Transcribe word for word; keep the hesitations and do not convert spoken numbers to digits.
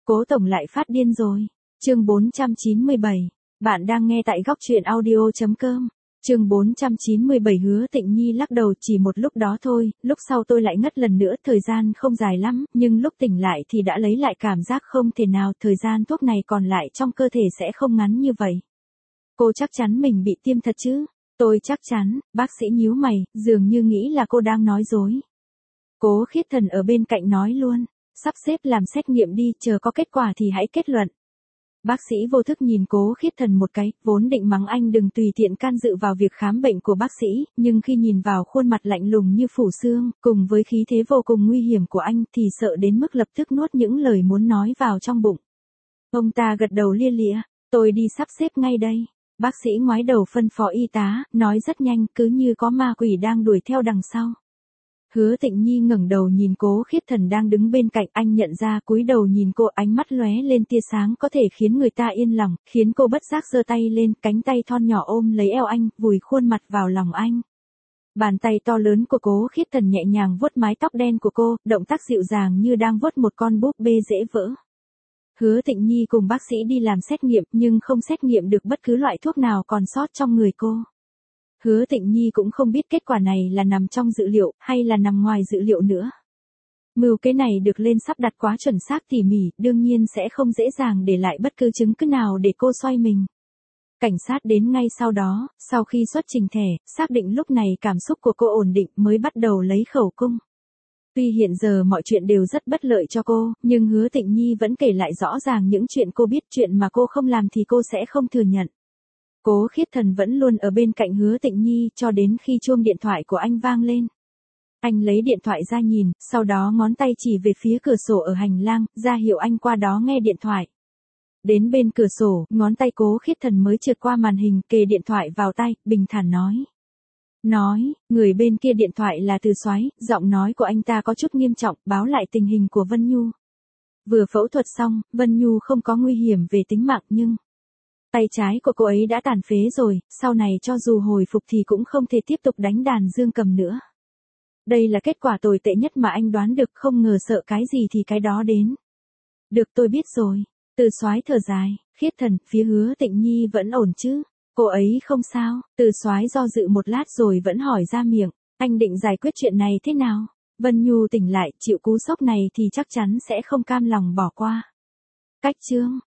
Cố tổng lại phát điên rồi. Chương bốn trăm chín mươi bảy. Bạn đang nghe tại góc truyện audio chấm com. Chương bốn trăm chín mươi bảy. Hứa Tịnh Nhi lắc đầu, chỉ một lúc đó thôi, lúc sau tôi lại ngất lần nữa, thời gian không dài lắm, nhưng lúc tỉnh lại thì đã lấy lại cảm giác không thể nào, thời gian thuốc này còn lại trong cơ thể sẽ không ngắn như vậy. Cô chắc chắn mình bị tiêm thật chứ? Tôi chắc chắn. Bác sĩ nhíu mày, dường như nghĩ là cô đang nói dối. Cố Khiết Thần ở bên cạnh nói luôn, sắp xếp làm xét nghiệm đi, chờ có kết quả thì hãy kết luận. Bác sĩ vô thức nhìn Cố Khiết Thần một cái, vốn định mắng anh đừng tùy tiện can dự vào việc khám bệnh của bác sĩ, nhưng khi nhìn vào khuôn mặt lạnh lùng như phủ xương, cùng với khí thế vô cùng nguy hiểm của anh thì sợ đến mức lập tức nuốt những lời muốn nói vào trong bụng. Ông ta gật đầu lia lịa, tôi đi sắp xếp ngay đây. Bác sĩ ngoái đầu phân phó y tá, nói rất nhanh, cứ như có ma quỷ đang đuổi theo đằng sau. Hứa Tịnh Nhi ngẩng đầu nhìn Cố Khiết Thần đang đứng bên cạnh, anh nhận ra, cúi đầu nhìn cô, ánh mắt lóe lên tia sáng có thể khiến người ta yên lòng, khiến cô bất giác giơ tay lên, cánh tay thon nhỏ ôm lấy eo anh, vùi khuôn mặt vào lòng anh. Bàn tay to lớn của Cố Khiết Thần nhẹ nhàng vuốt mái tóc đen của cô, động tác dịu dàng như đang vuốt một con búp bê dễ vỡ. Hứa Tịnh Nhi cùng bác sĩ đi làm xét nghiệm, nhưng không xét nghiệm được bất cứ loại thuốc nào còn sót trong người cô. Hứa Tịnh Nhi cũng không biết kết quả này là nằm trong dự liệu, hay là nằm ngoài dự liệu nữa. Mưu kế này được lên sắp đặt quá chuẩn xác tỉ mỉ, đương nhiên sẽ không dễ dàng để lại bất cứ chứng cứ nào để cô xoay mình. Cảnh sát đến ngay sau đó, sau khi xuất trình thẻ, xác định lúc này cảm xúc của cô ổn định mới bắt đầu lấy khẩu cung. Tuy hiện giờ mọi chuyện đều rất bất lợi cho cô, nhưng Hứa Tịnh Nhi vẫn kể lại rõ ràng những chuyện cô biết, chuyện mà cô không làm thì cô sẽ không thừa nhận. Cố Khiết Thần vẫn luôn ở bên cạnh Hứa Tịnh Nhi cho đến khi chuông điện thoại của anh vang lên. Anh lấy điện thoại ra nhìn, sau đó ngón tay chỉ về phía cửa sổ ở hành lang, ra hiệu anh qua đó nghe điện thoại. Đến bên cửa sổ, ngón tay Cố Khiết Thần mới trượt qua màn hình, kề điện thoại vào tay, bình thản nói. Nói, người bên kia điện thoại là Từ Soái, giọng nói của anh ta có chút nghiêm trọng, báo lại tình hình của Vân Nhu. Vừa phẫu thuật xong, Vân Nhu không có nguy hiểm về tính mạng nhưng... tay trái của cô ấy đã tàn phế rồi, sau này cho dù hồi phục thì cũng không thể tiếp tục đánh đàn dương cầm nữa. Đây là kết quả tồi tệ nhất mà anh đoán được, không ngờ sợ cái gì thì cái đó đến. Được, tôi biết rồi. Từ Soái thở dài, Khiết Thần, phía Hứa Tịnh Nhi vẫn ổn chứ? Cô ấy không sao. Từ Soái do dự một lát rồi vẫn hỏi ra miệng, anh định giải quyết chuyện này thế nào? Vân Nhu tỉnh lại, chịu cú sốc này thì chắc chắn sẽ không cam lòng bỏ qua. Cách chương,